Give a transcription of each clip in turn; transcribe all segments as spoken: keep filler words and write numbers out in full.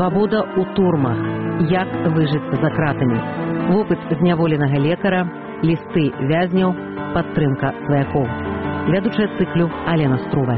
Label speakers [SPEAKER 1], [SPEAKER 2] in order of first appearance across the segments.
[SPEAKER 1] Свабода ў турмах. Як выжыць за кратамі. Вопыт зняволенага лекара, лісты вязняў, падтрымка сваякоў. Вядучая цыклю Алена Струва.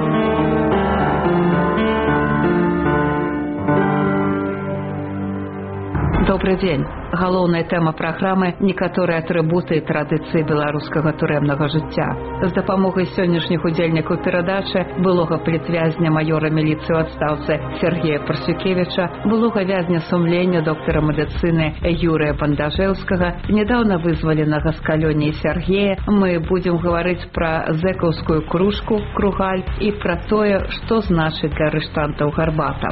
[SPEAKER 2] Добрый дзень. Галоўная тэма праграмы некаторыя атрыбуты і традыцыі беларускага турэмнага жыцця. З дапамогай сённяшніх удзельнікаў перадачы былога палітвязня маёра міліцыі ў адстаўцы Сергея Парсюкевіча, былога вязня сумлення доктара медыцыны Юрыя Бандажэўскага, нядаўна вызваленага з калоніі Сергея, мы будзем гаварыць пра зэкаўскую кружку «Кругаль» і пра тое, што значыць для арыштантаў гарбата.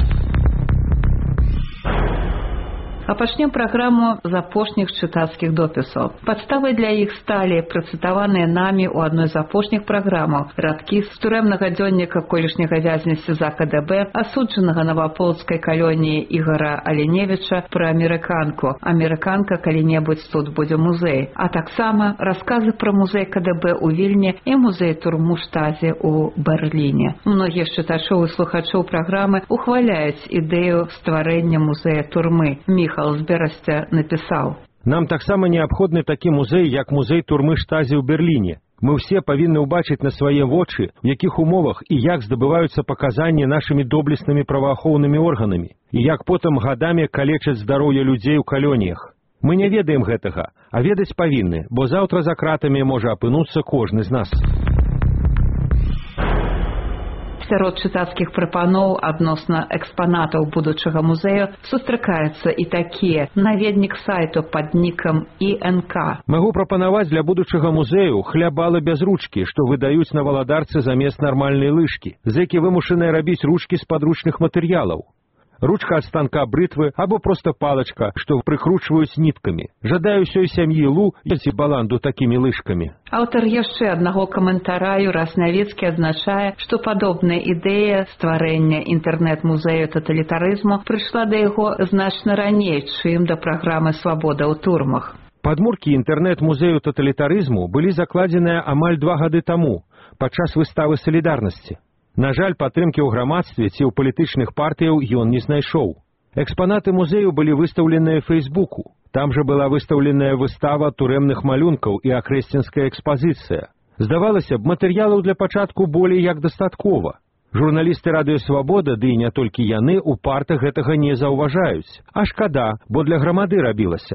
[SPEAKER 2] А пачнем праграму з апошніх чытацкіх допісаў. Падставай для іх сталі працытаваныя намі ў адной з апошніх праграмаў радкі з турэмнага дзённіка колішняга вязня СІЗА КДБ, асуджанага наваполцкай калоніі Ігора Аленевіча пра амерыканку. Амерыканка калі-небудзь тут будзе музей. А таксама расказы пра музей КДБ ў Вільні і музей турму Штазі ў Берліне. Многія з чытачоў і слухачоў праграмы ухваляюць ідэю стварэння музея турмы. Міхал з Берасця напісаў:
[SPEAKER 3] «Нам таксама неабходны такі музей, як музей турмы Штазі ў Берліне. Мы ўсе павінны ўбачыць на свае вочы, у якіх умовах і як здабываюцца паказанні нашымі доблеснымі праваахоўнымі органамі, і як потым гадамі калечаць здароўе людзей у калоніях. Мы не ведаем гэтага, а ведаць павінны, бо заўтра за кратамі можа апынуцца кожны з нас».
[SPEAKER 2] Сярод чытацкіх прапаноў адносна экспанатаў будучага музею сустракаюцца і такія. Наведнік сайту пад нікам І Н К.
[SPEAKER 3] Магу прапанаваць для будучага музею хлябалы без ручкі, што выдаюць на валадарцы замест нармальнай лыжкі. Зэкі вымушаныя рабіць ручкі з падручных матэрыялаў. Ручка ад станка брытвы або проста палачка, што прыкручваюць ніткамі. Жадаю ўсёй сям'і лу і баланду такімі лыжкамі.
[SPEAKER 2] Аўтар яшчэ аднаго каментара Юрас Навіцкі адзначае, што падобная ідэя стварэння інтэрнэт-музею таталітарызму прыйшла да яго значна раней, чым да праграмы «Свабода ў турмах».
[SPEAKER 3] Падмуркі інтэрнэт-музею таталітарызму былі закладзеныя амаль два гады таму, падчас выставы «Салідарнасці». На жаль, падтрымкі ў грамадстве ці ў палітычных партыяў ён не знайшоў. Экспанаты музею былі выстаўленыя ў Фейсбуку. Там жа была выстаўленая выстава турэмных малюнкаў і ахрэсцінская экспазіцыя. Здавалася б, матэрыялаў для пачатку болей як дастаткова. Журналісты радыё «Свабода», ды і не толькі яны, упарта гэтага не заўважаюць. А шкада, бо для грамады рабілася.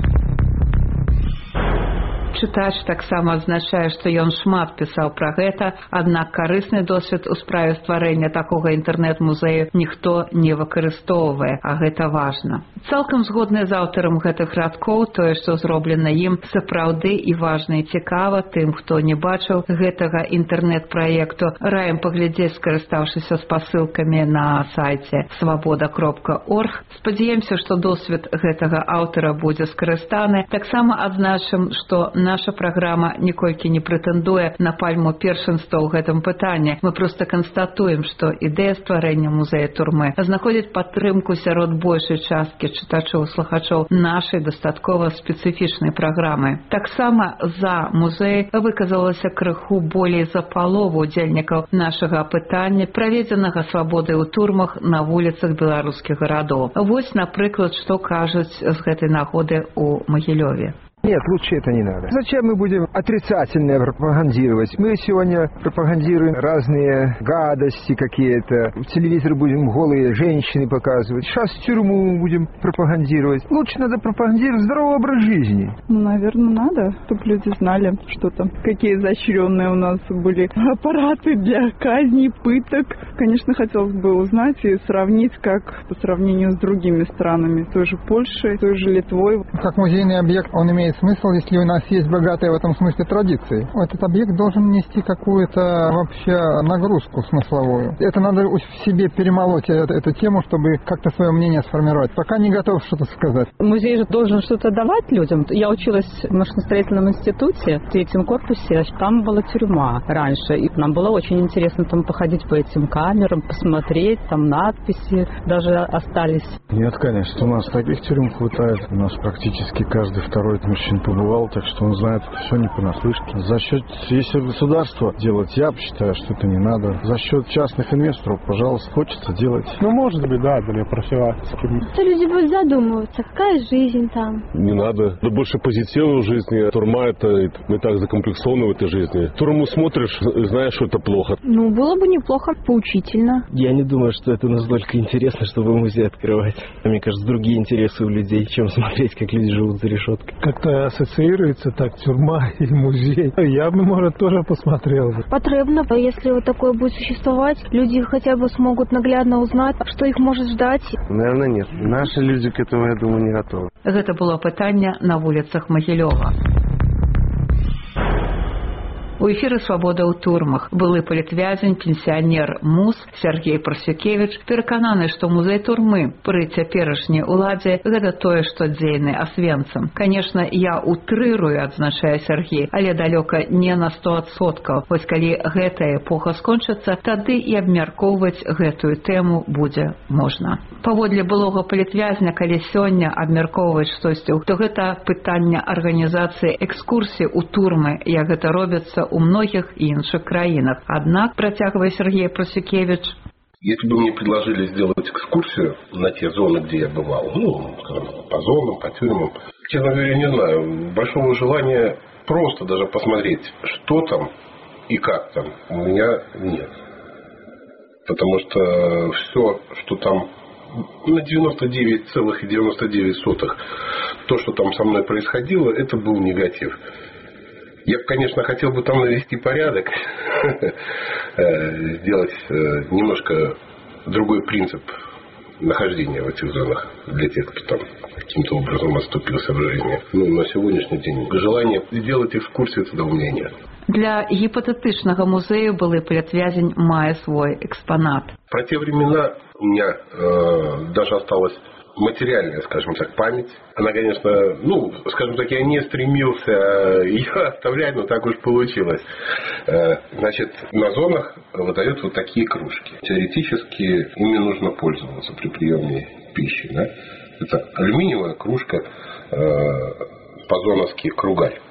[SPEAKER 2] Чытач таксама адзначае, што ён шмат пісаў пра гэта, аднак карысны досвед у справе стварэння такога інтэрнэт-музею ніхто не выкарыстоўвае, а гэта важна. Цалкам згодны з аўтарам гэтых радкоў, тое, што зроблена ім, сапраўды і важна і цікава тым, хто не бачыў гэтага інтэрнэт-праекту. Раім паглядзець, скарыстаўшыся спасылкамі на сайце свабода кропка орг. Спадзяемся, што досвед гэтага аўтара будзе скарыстаны. Таксама адзначым, што наша праграма ніколькі не прэтэндуе на пальму першынства ў гэтым пытанні. Мы проста канстатуем, што ідэя стварэння музея турмы знаходзіць падтрымку сярод большай часткі чытачоў-слухачоў нашай дастаткова спецыфічнай праграмы. Таксама за музей выказалася крыху болей за палову удзельнікаў нашага апытання, праведзенага свабодай у турмах на вуліцах беларускіх гарадоў. Вось, напрыклад, што кажуць з гэтай нагоды ў Магілёве.
[SPEAKER 4] Нет, лучше это не надо. Зачем мы будем отрицательное пропагандировать? Мы сегодня пропагандируем разные гадости какие-то. В телевизор будем голые женщины показывать. Сейчас тюрьму будем пропагандировать. Лучше надо пропагандировать здоровый образ жизни.
[SPEAKER 5] Ну, наверное, надо, чтобы люди знали, что там, какие изощренные у нас были аппараты для казни, пыток. Конечно, хотелось бы узнать и сравнить, как по сравнению с другими странами. Той же Польшей, той же Литвой.
[SPEAKER 6] Как музейный объект он имеет смысл, если у нас есть богатые в этом смысле традиции. Этот объект должен нести какую-то вообще нагрузку смысловую. Это надо в себе перемолоть эту, эту тему, чтобы как-то свое мнение сформировать. Пока не готов что-то сказать.
[SPEAKER 7] Музей же должен что-то давать людям. Я училась в машиностроительном институте, в третьем корпусе. Там была тюрьма раньше. И нам было очень интересно там походить по этим камерам, посмотреть, там надписи даже остались.
[SPEAKER 8] Нет, конечно, у нас таких тюрем хватает. У нас практически каждый второй Польше не побывал, так что он знает это все не понаслышке. За счет, если государство делать, я считаю, что это не надо. За счет частных инвесторов, пожалуйста, хочется делать.
[SPEAKER 9] Ну, может быть, да, для профилактики.
[SPEAKER 10] То люди будут задумываться, какая жизнь там.
[SPEAKER 11] Не надо. Да больше позитива в жизни. Турма — это мы так закомплексованы в этой жизни. Турму смотришь, знаешь, что это плохо.
[SPEAKER 10] Ну, было бы неплохо, поучительно.
[SPEAKER 12] Я не думаю, что это настолько интересно, чтобы музей открывать. Мне кажется, другие интересы у людей, чем смотреть, как люди живут за решеткой.
[SPEAKER 9] Как-то ассоциируется так тюрьма и музей. Я бы, может, тоже посмотрел.
[SPEAKER 10] Потребно. Если вот такое будет существовать, люди хотя бы смогут наглядно узнать, что их может ждать.
[SPEAKER 13] Наверное, нет. Наши люди к этому, я думаю, не готовы.
[SPEAKER 2] Гэта было пытанне на вуліцах Магілёва. У эфіры «Свабода ў турмах» былы палітвязень, пенсіянер МУЗ Сергей Парсюкевіч перакананы, што музей турмы пры цяперашняй уладзе гэта тое, што дзейны асвенцам. Канешне, я утрырую, адзначае Сергей, але далёка не на сто адсоткаў. Вось калі гэтая эпоха скончыцца, тады і абмяркоўваць гэтую тэму будзе можна. Паводле былога палітвязня, калі сёння абмяркоўваць штосьці, то гэта пытанне арганізацыі экскурсій у турмы, як гэта робіцца у многих и іншых краинах. Однако, протягивая Сергей Парсюкевич,
[SPEAKER 14] если бы мне предложили сделать экскурсию на те зоны, где я бывал, ну, скажем, по зонам, по тюрьмам, честно говоря, не знаю, большого желания просто даже посмотреть, что там и как там, у меня нет. Потому что все, что там на девяносто девять целых девяносто девять сотых, то, что там со мной происходило, это был негатив. Я, конечно, хотел бы там навести порядок, сделать немножко другой принцип нахождения в этих зонах для тех, кто там каким-то образом отступился в жизни. Ну, на сегодняшний день желания сделать экскурсию туда у меня нет.
[SPEAKER 2] Для гипотетичного музея былы палітвязень мае свой экспонат.
[SPEAKER 14] Про те времена у меня э, даже осталось материальная, скажем так, память. Она, конечно, ну, скажем так, я не стремился ее оставлять, но так уж получилось. Значит, на зонах выдают вот такие кружки. Теоретически ими нужно пользоваться при приеме пищи. Да? Это алюминиевая кружка, по-зоновски кругаль.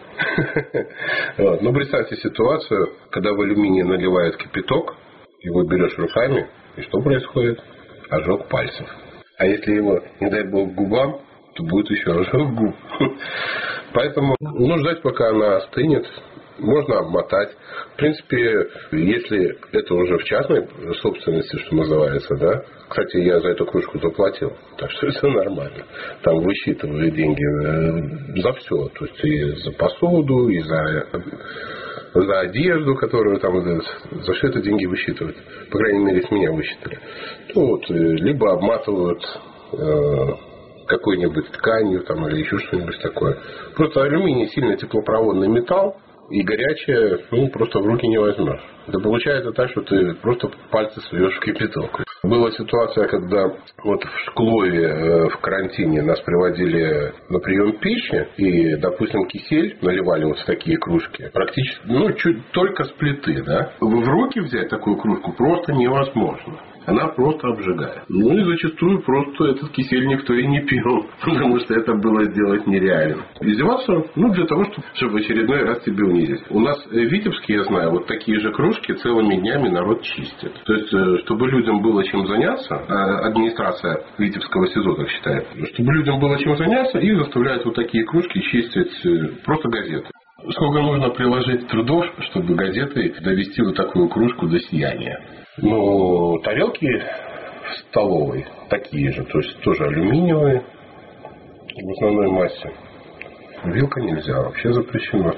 [SPEAKER 14] Но представьте ситуацию, когда в алюминий наливают кипяток, его берешь руками, и что происходит? Ожог пальцев. А если его, не дай бог, губам, то будет еще ожог губ. Поэтому ну, ждать, пока она остынет. Можно обмотать. В принципе, если это уже в частной собственности, что называется, да. Кстати, я за эту кружку заплатил. Так что это нормально. Там высчитывают деньги за все. То есть и за посуду, и за, за одежду, которую там дают. За все это деньги высчитывают. По крайней мере, с меня высчитали. Ну, вот, либо обматывают э, какой-нибудь тканью там, или еще что-нибудь такое. Просто алюминий сильно теплопроводный металл. И горячее, ну, просто в руки не возьмешь. Это получается так, что ты просто пальцы суешь в кипяток. Была ситуация, когда вот в Шклове в карантине нас приводили на прием пищи, и, допустим, кисель наливали вот в такие кружки. Практически, ну, чуть только с плиты, да. В руки взять такую кружку просто невозможно. Она просто обжигает. Ну и зачастую просто этот кисель никто и не пил, потому что это было сделать нереально. Издеваться, ну, для того, чтобы в очередной раз тебе унизить. У нас в Витебске, я знаю, вот такие же кружки целыми днями народ чистит. То есть, чтобы людям было чем заняться, администрация Витебского СИЗО так считает, чтобы людям было чем заняться, их заставляют вот такие кружки чистить просто газеты. Сколько нужно приложить трудов, чтобы газетой довести вот такую кружку до сияния? Ну, тарелки в столовой такие же, то есть тоже алюминиевые в основной массе. Вилка нельзя, вообще запрещено.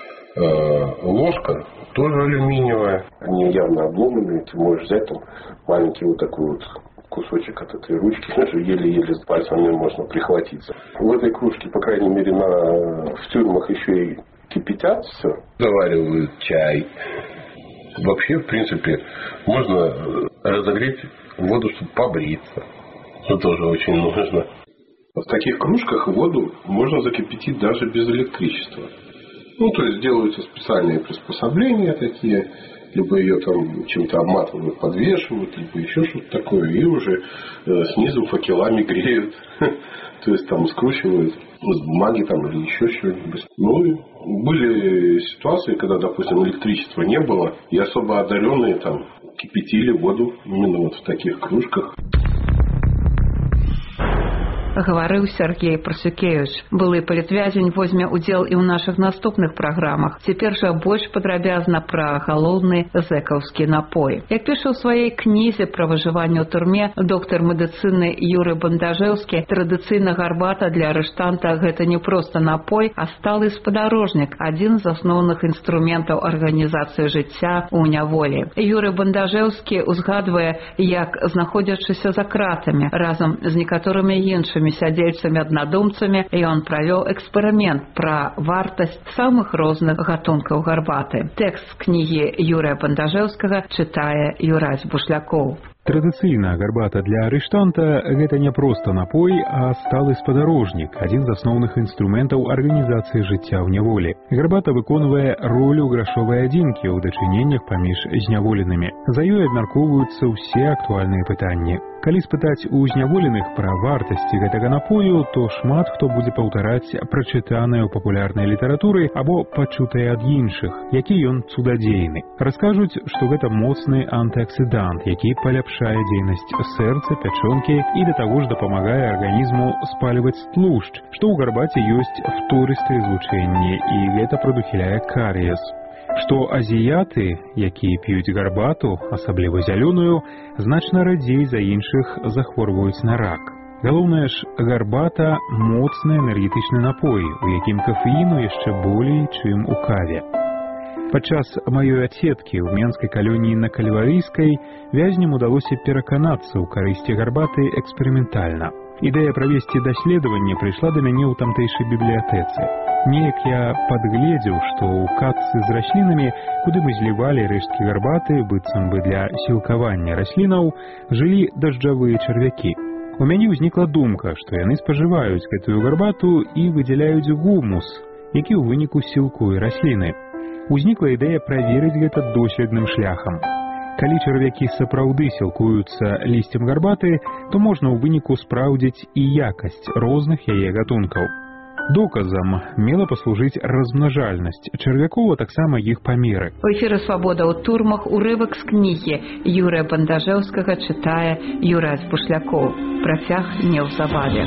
[SPEAKER 14] Ложка тоже алюминиевая. Они явно обломанные, ты можешь взять там маленький вот такой вот кусочек от этой ручки, даже еле-еле с пальцами можно прихватиться. В этой кружке, по крайней мере, на, в тюрьмах еще и кипятят все. Заваривают чай. Вообще, в принципе, можно разогреть воду, чтобы побриться. Это тоже очень нужно. В таких кружках воду можно закипятить даже без электричества. Ну, то есть делаются специальные приспособления такие, либо ее там чем-то обматывают, подвешивают, либо еще что-то такое, и уже снизу факелами греют. То есть там скручивают из бумаги там или еще что-нибудь. Ну, и были ситуации, когда, допустим, электричества не было, и особо одаренные там кипятили воду именно вот в таких кружках.
[SPEAKER 2] Гаварыў Сергей Прасюкевич. Былы палітвязень возьме удзел і ў нашых наступных праграмах. Цяпер жа больш падрабязна пра галоўны зэкаўскі напой. Як піша ў сваёй кнізе пра выжыванне ў турме доктар медыцыны Юрый Бандажэўскі, традыцыйна гарбата для арыштанта гэта не проста напой, а сталы спадарожнік, адзін з асноўных інструментаў арганізацыі жыцця ў няволі. Юрый Бандажэўскі узгадвае, як, знаходзячыся за кратамі разам з некаторымі іншымі сядзельцамі-аднадумцамі, ён правёў эксперымент пра вартасць самых розных гатункаў гарбаты. Тэкст кнігі Юрыя Бандажэўскага чытае Юрась Бушлякоў.
[SPEAKER 3] Традыцыйна гарбата для арыштанта – гэта не проста напой, а сталы спадарожнік, адзін з асноўных інструментаў арганізацыі жыцця ў няволі. Гарбата выконвае ролю грашовай адзінкі ў дачыненнях паміж зняволенымі. За ёй абмяркоўваюцца ўсе актуальныя пытанні. Калі спытаць у зняволеных пра вартасці гэтага напою, то шмат хто будзе паўтараць прачытанае ў папулярнай літаратуры або пачутае ад іншых, які ён цудадзейны. Раскажуць, што гэта моцны антыаксідант, які паляпшае дзейнасць сэрца, пячонкі і да таго ж дапамагае арганізму спальваць тлушч, што ў гарбаце ёсць фторыстыя злучэнні, і гэта прадухіляе карыес. Што азіяты, якія п'юць гарбату, асабліва зялёную, значна радзей за іншых захворваюць на рак. Галоўнае ж, гарбата – моцны энергетычны напой, у якім кафеіну яшчэ болей, чым у каве. Падчас маёй адседкі ў менскай калоніі на Кальварыйскай вязням удалося пераканацца ў карысці гарбаты эксперыментальна. Ідэя правесці даследаванне прыйшла да мяне ў тамтэйшай бібліятэцы. Неяк я падгледзеў, што ў катцы з раслінамі, куды мы злівалі рэшткі гарбаты, быццам бы для сілкавання раслінаў, жылі дажджавыя чарвякі. У мяне ўзнікла думка, што яны спажываюць гэтую гарбату і выдзяляюць гумус, які ў выніку сілкуе расліны. Узнікла ідэя праверыць гэта доследным шляхам. Калі чарвякі сапраўды сілкуюцца лісцем гарбаты, то можна ў выніку спраўдзіць і якасць розных яе гатункаў. Доказам мела паслужыць размнажальнасць чарвякоў, а таксама іх памеры.
[SPEAKER 2] У эфіры «Свабода ў турмах» урывак з кнігі Юрыя Бандажэўскага чытае Юрась Бушлякоў. Працяг неўзабаве.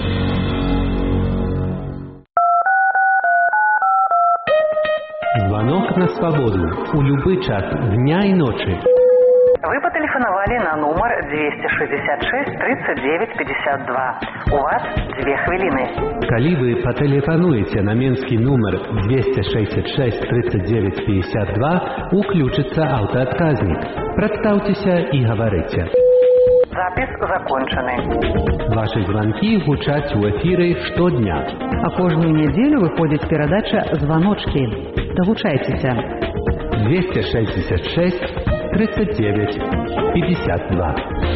[SPEAKER 15] Звонок на свободу у любой час дня и ночи.
[SPEAKER 16] Вы потелефоновали на номер двести шестьдесят шесть тридцать девять пятьдесят два. У вас две хвилины.
[SPEAKER 15] Калі вы патэлефануеце на менскі нумар двести шестьдесят шесть тридцать девять пятьдесят два, уключится аўтаадказнік. Прадстаўцеся і гаварыце.
[SPEAKER 16] Запис закончены.
[SPEAKER 15] Ваши звонки гучаць у эфиры штодня.
[SPEAKER 1] А кожную неделю выходит передача «Звоночки». Долучайтеся.
[SPEAKER 15] двести шестьдесят шесть тридцать девять пятьдесят два.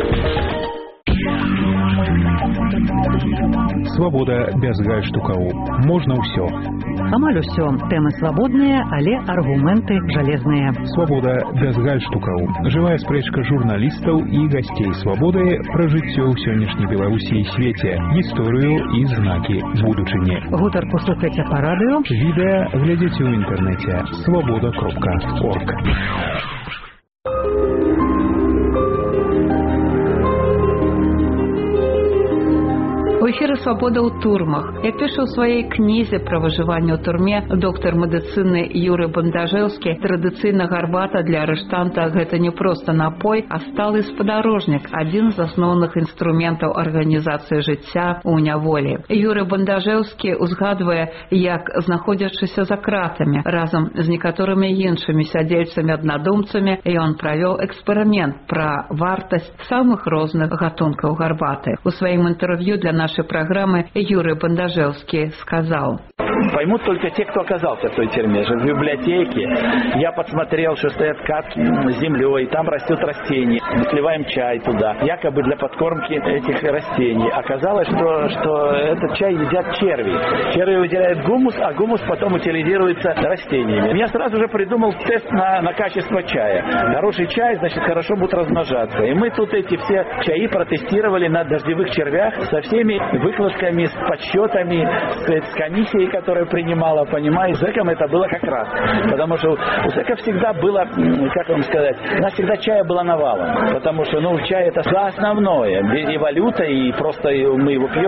[SPEAKER 3] Свабода без гальштукаў. Можна ўсё.
[SPEAKER 1] Амаль усё. Тэмы свабодныя, але аргументы жалезныя.
[SPEAKER 3] Свабода без гальштукаў. Жывая спрэчка журналістаў і гасцей свабоды пра жыццё ў сённяшняй Беларусі і свеце, гісторыю і знакі будучыні.
[SPEAKER 1] Гутарку слухайце па радыё.
[SPEAKER 3] Відэа глядзіце ў інтэрнэце свабода кропка орг.
[SPEAKER 2] У эфіры «Свабода ў турмах». Як піша ў сваёй кнізе пра выжыванне ў турме доктар медыцыны Юрый Бандажэўскі, традыцыйна гарбата для арыштанта гэта не проста напой, а сталы спадарожнік, адзін з асноўных інструментаў арганізацыі жыцця ў няволі. Юрый Бандажэўскі узгадвае, як, знаходзячыся за кратамі разам з некаторымі іншымі сядзельцамі-аднадумцамі, ён правёў эксперымент пра вартасць самых розных гатункаў гарбаты. У сваім інтэрв'ю для нашай программы Юрий Бандажэўскі сказал:
[SPEAKER 17] поймут только те, кто оказался в той тюрьме. В библиотеке я подсмотрел, что стоят катки с землей, там растет растение. Мы сливаем чай туда, якобы для подкормки этих растений. Оказалось, что, что этот чай едят черви. Черви выделяют гумус, а гумус потом утилизируется растениями. Я сразу же придумал тест на, на качество чая. Хороший чай, значит, хорошо будет размножаться. И мы тут эти все чаи протестировали на дождевых червях со всеми выкладками, с подсчетами, с, с комиссией, которая принимала, понимаете, зэкам это было как раз. Потому что у зэков всегда было, как вам сказать, у нас всегда чая было навалом. Потому что, ну, чай это основное. И валюта, и просто мы его пьем.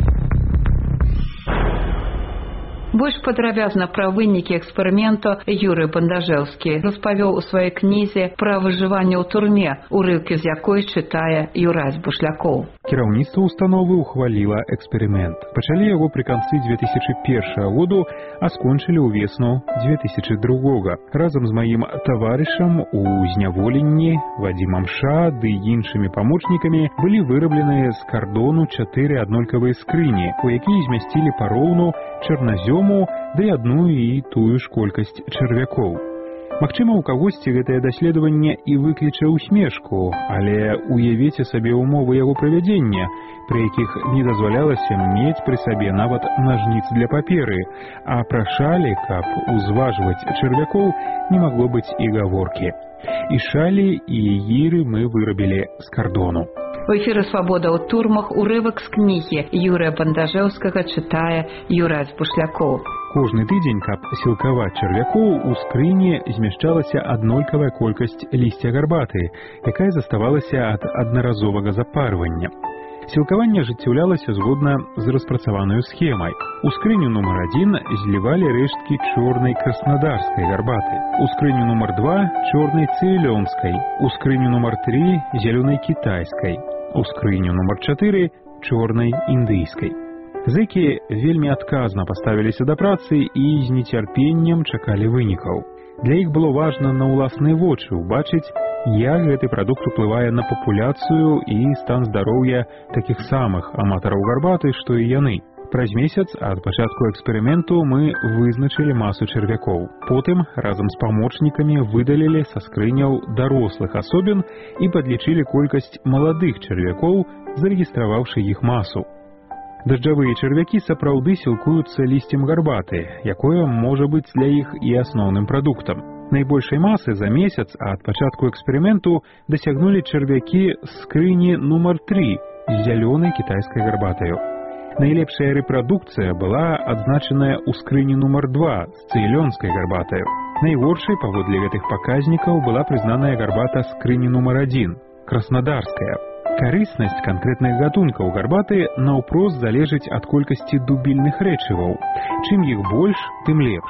[SPEAKER 2] Больш падрабязна пра вынікі эксперыменту Юрый Бандажэўскі распавёў у сваёй кнізе пра выжыванне ў турме, урыўкі з якой чытае Юрась Бушлякоў.
[SPEAKER 18] Кіраўніцтва установы ухваліла эксперымент. Пачалі яго пры канцы две тысячи першага году, а скончылі ўвесну две тысячи другога. Разам з маім таварышам у зняволенні Вадзімам Ша ды іншымі памочнікамі былі вырабленыя з кардону чатыры аднолькавыя скрыні, у якія змясцілі пароўну чарназём ды адну і тую ж колькасць чарвякоў. Магчыма, у кагосьці гэтае даследаванне і выкліча ўсмешку, але уявіце сабе умовы яго правядзення, пры якіх не дазвалялася мець пры сабе нават нажніц для паперы, а пра шалі, каб узважваць чарвякоў, не магло быць і гаворкі. І шалі, і гіры мы вырабілі з кардону.
[SPEAKER 2] У эфіры «Свабода ў турмах» урывак з кнігі Юрыя Бандажэўскага чытае Юрась Бушлякоў.
[SPEAKER 18] Кожны тыдзень, каб сілкаваць чарвякоў, у скрыні змяшчалася аднолькавая колькасць лісця гарбаты, якая заставалася ад аднаразовага запарвання. Сілкаванне ажыццяўлялася згодна з распрацаванаю схемай. У скрыню нумар адзін злівалі рэшткі чорнай краснодарскай гарбаты, у скрыню нумар два чорнай цейлонскай, у скрыню нумар тры зялёнай кітайскай, у скрыню нумар чатыры чорнай індыйскай. Зэкі вельмі адказна паставіліся да працы і з нецярпеннем чакалі вынікаў. Для іх было важна на ўласныя вочы ўбачыць, як гэты прадукт уплывае на папуляцыю і стан здароўя такіх самых аматараў гарбаты, што і яны. Праз месяц ад пачатку эксперыменту мы вызначылі масу чарвякоў. Потым разам з памочнікамі выдалілі са скрыняў дарослых асобін і падлічылі колькасць маладых чарвякоў, зарэгістраваўшы іх масу. Дажджавыя чарвякі сапраўды сілкуюцца лісцем гарбаты, якое можа быць для іх і асноўным прадуктам. Найбольшай масы за месяц ад пачатку эксперыменту дасягнулі чарвякі з скрыні нумар тры з зялёнай кітайскай гарбатаю. Найлепшая рэпрадукцыя была адзначаная ў скрыні нумар два з цейлонскай гарбатаю. Найгоршай паводле гэтых паказнікаў была прызнаная гарбата скрыні нумар адзін краснодарская. Карыснасць канкрэтных гатункаў гарбаты наўпрост залежыць ад колькасці дубільных рэчываў. Чым іх больш, тым лепш.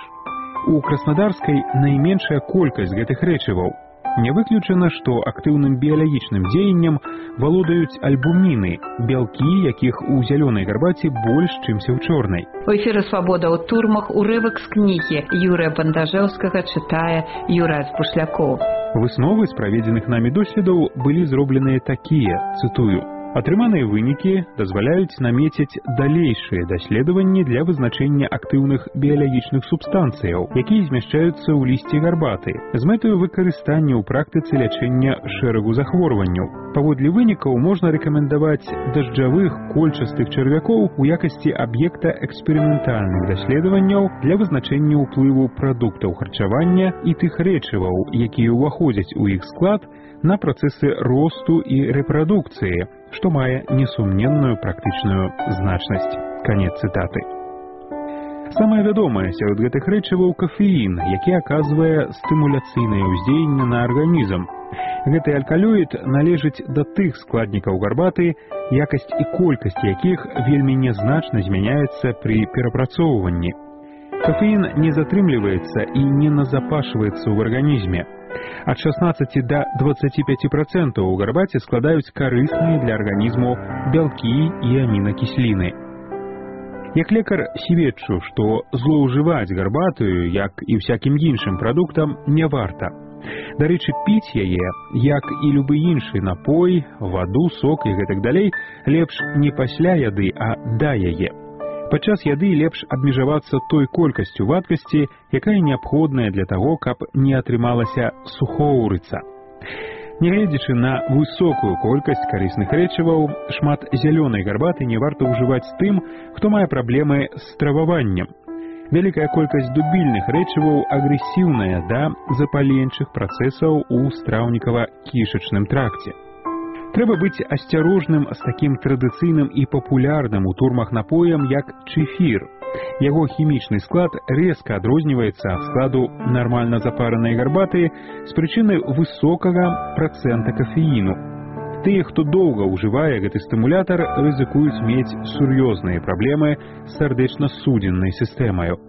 [SPEAKER 18] У краснодарскай найменшая колькасць гэтых рэчываў. Не выключана, што актыўным біялагічным дзеяннем валодаюць альбуміны, бялкі, якіх у зялёнай гарбаце больш, чымся ў чорнай.
[SPEAKER 2] У эфіры «Свабода ў турмах» урывак з кнігі Юрыя Бандажэўскага чытае Юрась Бушлякоў.
[SPEAKER 18] Высновы з праведзеных намі доследаў былі зробленыя такія, цытую: атрыманыя вынікі дазваляюць намеціць далейшыя даследаванні для вызначэння актыўных біялагічных субстанцыяў, якія змяшчаюцца ў лісці гарбаты, з мэтаю выкарыстання ў практыцы лячэння шэрагу захворванняў. Паводле вынікаў можна рэкамендаваць дажджавых кольчастых чарвякоў у якасці аб'екта эксперыментальных даследаванняў для вызначэння ўплыву прадуктаў харчавання і тых рэчываў, якія ўваходзяць у іх склад, на працэсы росту і рэпрадукцыі, што мае несумненную практычную значнасць. Канец цытаты. Самае вядомае сярод гэтых рэчываў кафеін, які аказвае стымуляцыйнае ўздзеянне на арганізм. Гэты алкалоід належыць да тых складнікаў гарбаты, якасць і колькасць якіх вельмі нязначна змяняецца пры перапрацоўванні. Кафеін не затрымліваецца і не назапашваецца ў арганізме. Ад шаснаццаці да дваццаці пяці працэнтаў у гарбаце складаюць карысныя для арганізму бялкі і амінакісліны. Як лекар сведчу, што злоўжываць гарбатаю, як і всякім іншым прадуктам, не варта. Дарэчы, піць яе, як і любы іншы напой, ваду, сок і гэтак далей, лепш не пасля яды, а да яе. Падчас яды лепш абмежавацца той колькасцю вадкасці, якая неабходная для таго, каб не атрымалася сухоўрыца. Нягледзячы на высокую колькасць карысных рэчываў, шмат зялёнай гарбаты не варта ўжываць тым, хто мае праблемы з страваваннем. Вялікая колькасць дубільных рэчываў агрэсіўная да запаленчых працэсаў у страўнікава-кішачным тракце. Трэба быць асцярожным з такім традыцыйным і папулярным у турмах напоем, як чэфір. Яго хімічны склад рэзка адрозніваецца ад складу нармальна запаранай гарбаты з прычыны высокага працэнта кафеіну. Тыя, хто доўга ўжывае гэты стымулятар, рызыкуюць мець сур'ёзныя праблемы з сардэчна-судзеннай сістэмаю.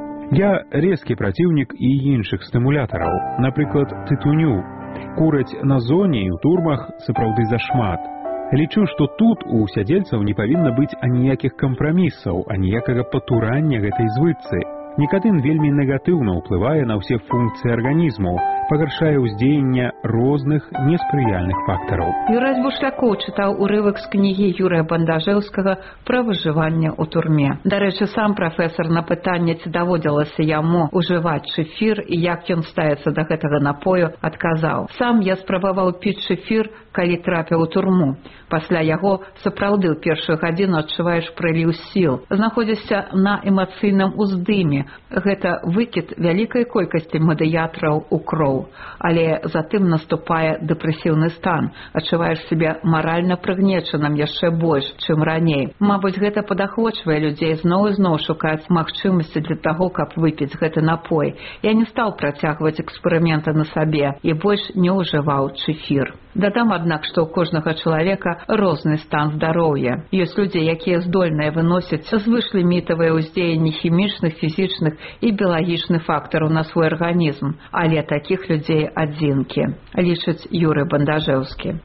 [SPEAKER 18] Я рэзкі праціўнік і іншых стымулятараў, напрыклад, тытуню. Кураць на зоне і ў турмах сапраўды зашмат. Лічу, што тут у сядзельцаў не павінна быць аніякіх кампрамісаў, аніякага патурання гэтай звычцы. Нікатын вельмі негатыўна ўплывае на ўсе функцыі арганізму, пагаршае ўздзеянне розных неспрыяльных фактараў.
[SPEAKER 2] Юрась Бушлякоў чытаў урывак з кнігі Юрыя Бандажэўскага пра выжыванне ў турме. Дарэчы, сам прафесар на пытанне, ці даводзілася яму ўжываць чэфір і як ён ставіцца да гэтага напою, адказаў: «Сам я спрабаваў піць чэфір, калі трапіў у турму. Пасля яго сапраўды ў першую гадзіну адчуваеш прыліў сіл. Знаходзішся на эмацыйным уздыме. Гэта выкід вялікай колькасці медыятраў у кроў. Але затым наступае дэпрэсіўны стан. Адчуваеш сябе маральна прыгнечаным яшчэ больш, чым раней. Мабыць, гэта падахвочвае людзей зноў і зноў шукаць магчымасці для таго, каб выпіць гэты напой. Я не стаў працягваць эксперыменты на сабе і больш не ўжываў чэфір. Дадам, аднак, што ў кожнага чалавека розны стан здароўя. Ёсць людзі, якія здольныя выносяць звышлімітавыя ўздзеянні хімічных, фізічных і біялагічных фактараў на свой арганізм. Але такіх людзей адзінкі, лічыць Юрый Бандажэўскі.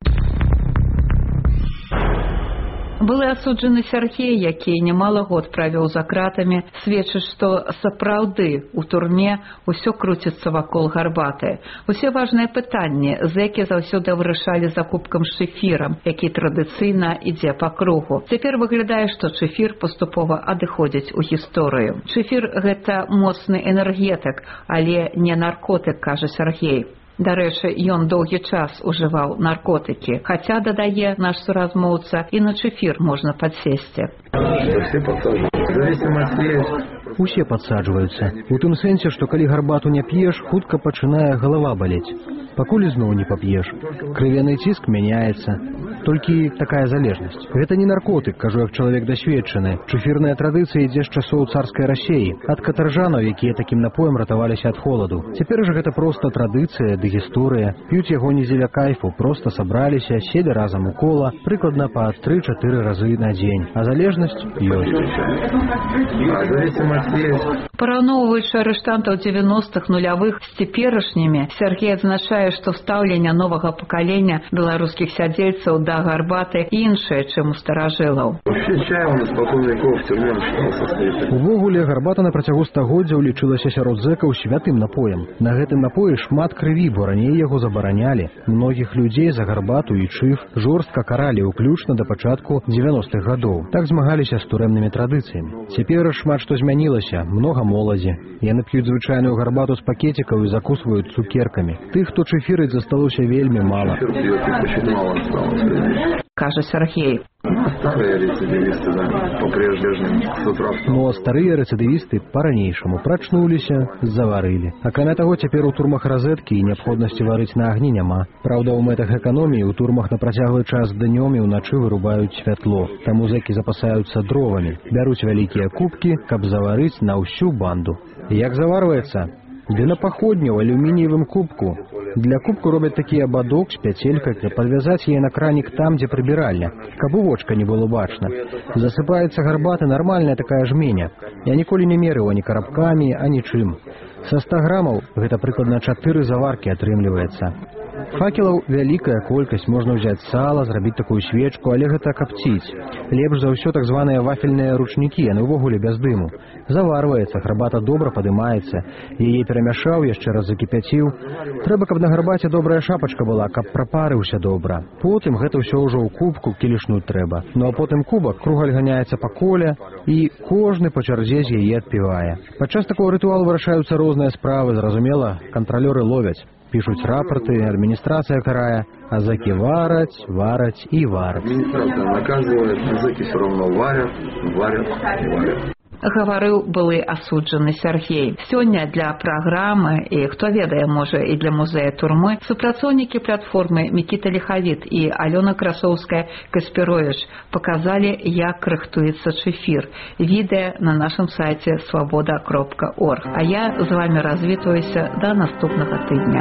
[SPEAKER 2] Былы асуджаны Сяргей, які немало год правёў за кратамі, сведчыць, што сапраўды ў турме ўсё круціцца вакол гарбаты. Усе важныя пытанні зэкі заўсёды вырашалі закупкам з чэфірам, які традыцыйна ідзе па кругу. Цяпер выглядае, што чэфір паступова адыходзіць у гісторыю. Чэфір – гэта моцны энергетык, але не наркотык, кажа Сяргей. Дарэчы, ён доўгі час ужываў наркотыкі, хаця, дадае наш суразмоўца, і на чэфір можна падсесці.
[SPEAKER 19] Усе падсаджваюцца. У тым сэнсе, што калі гарбату не п'еш, хутка пачынае галава балець. Пакуль зноў не пап'еш. Крывяны ціск мяняецца. Толькі такая залежнасць. Гэта не наркотык, кажу як чалавек дасведчаны. Чэфірная традыцыя ідзе з часоў царскай Расеі, ад катаржанаў, якія такім напоем ратаваліся ад холаду. Цяпер жа гэта проста традыцыя ды гісторыя. П'юць яго не дзеля кайфу, проста сабраліся, селі разам у кола, прыкладна па тры-чатыры разы на дзень. А залежнасць ёсць.
[SPEAKER 2] Параўноўваючы арыштантаў дзевяностых нулявых з цяперашнімі, Сяргей адзначае, што стаўленне новага пакалення беларускіх сядзельцаў да гарбаты іншае, чым у старажылаў.
[SPEAKER 19] Увогуле, гарбата на працягу стагоддзяў лічылася сярод зэкаў святым напоем. На гэтым напоі шмат крыві, бо раней яго забаранялі. Многіх людзей за гарбату і чыф жорстка каралі, уключна да пачатку дзевяностых гадоў. Так змагаліся з турэмнымі традыцыямі. Цяпер шмат што змянілася, многа моладзі. Яны п'юць звычайную гарбату з пакетикаў і закусваюць цукеркамі. Тых, хто чэфірыць, засталося вельмі мала.
[SPEAKER 2] Кажа Сяргей.
[SPEAKER 19] Ну, а старыя рэцыдывісты па-ранейшаму прачнуліся, заварылі. Акрамя таго, цяпер у турмах разеткі і неабходнасці варыць на агні няма. Праўда, у мэтах эканоміі у турмах на працяглы час днём і ўначы вырубаюць святло. Таму зэкі запасаюцца дровамі, бяруць вялікія кубкі, каб заварыць на ўсю банду. Як заварваецца? Ды на паходню ў алюмініевым кубку. Для кубку робяць такі абадок з пяцелькай, каб падвязаць яе на кранік там, дзе прыбіральня, каб у вочка не было бачна. Засыпаецца гарбата нармальная такая жменя. Я ніколі не мерыў ані карабкамі, ані чым. Са ста грамаў гэта прыкладна чатыры заваркі атрымліваецца. Факелаў вялікая колькасць, можна ўзяць сала, зрабіць такую свечку, але гэта капціць. Лепш за ўсё так званыя вафельныя ручнікі, яны ўвогуле без дыму. Заварваецца, гарбата добра падымаецца, яе перамяшаў, яшчэ раз закіпяціў. Трэба, каб на гарбаце добрая шапачка была, каб прапарыўся добра. Потым гэта ўсё ўжо ў кубку кілішнуць трэба. Ну а потым кубак кругаль ганяецца па коле, і кожны па чарзе з яе адпівае. Падчас такого рытуалу вырашаюцца розныя справы, зразумела, кантралёры ловяць. Пишут рапорты, администрация карая, а заки варать, варать и варать.
[SPEAKER 20] Администрация наказывает, а заки все равно варят, варят и варят.
[SPEAKER 2] Гаварыў былы асуджаны Сяргей. Сёння для праграмы і, хто ведае, можа, і для музея турмы, супрацоўнікі платформы Мікіта Ліхавіт і Алёна Красоўская-Каспіровіч паказалі, як рыхтуецца чэфір. Відэа на нашым сайце свабода кропка орг. А я з вамі развітваюся да наступнага тыдня.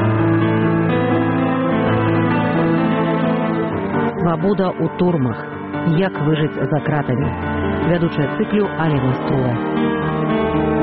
[SPEAKER 1] Свабода ў турмах. Як выжыць за кратамі. Вядучая цыклю Алена Струла.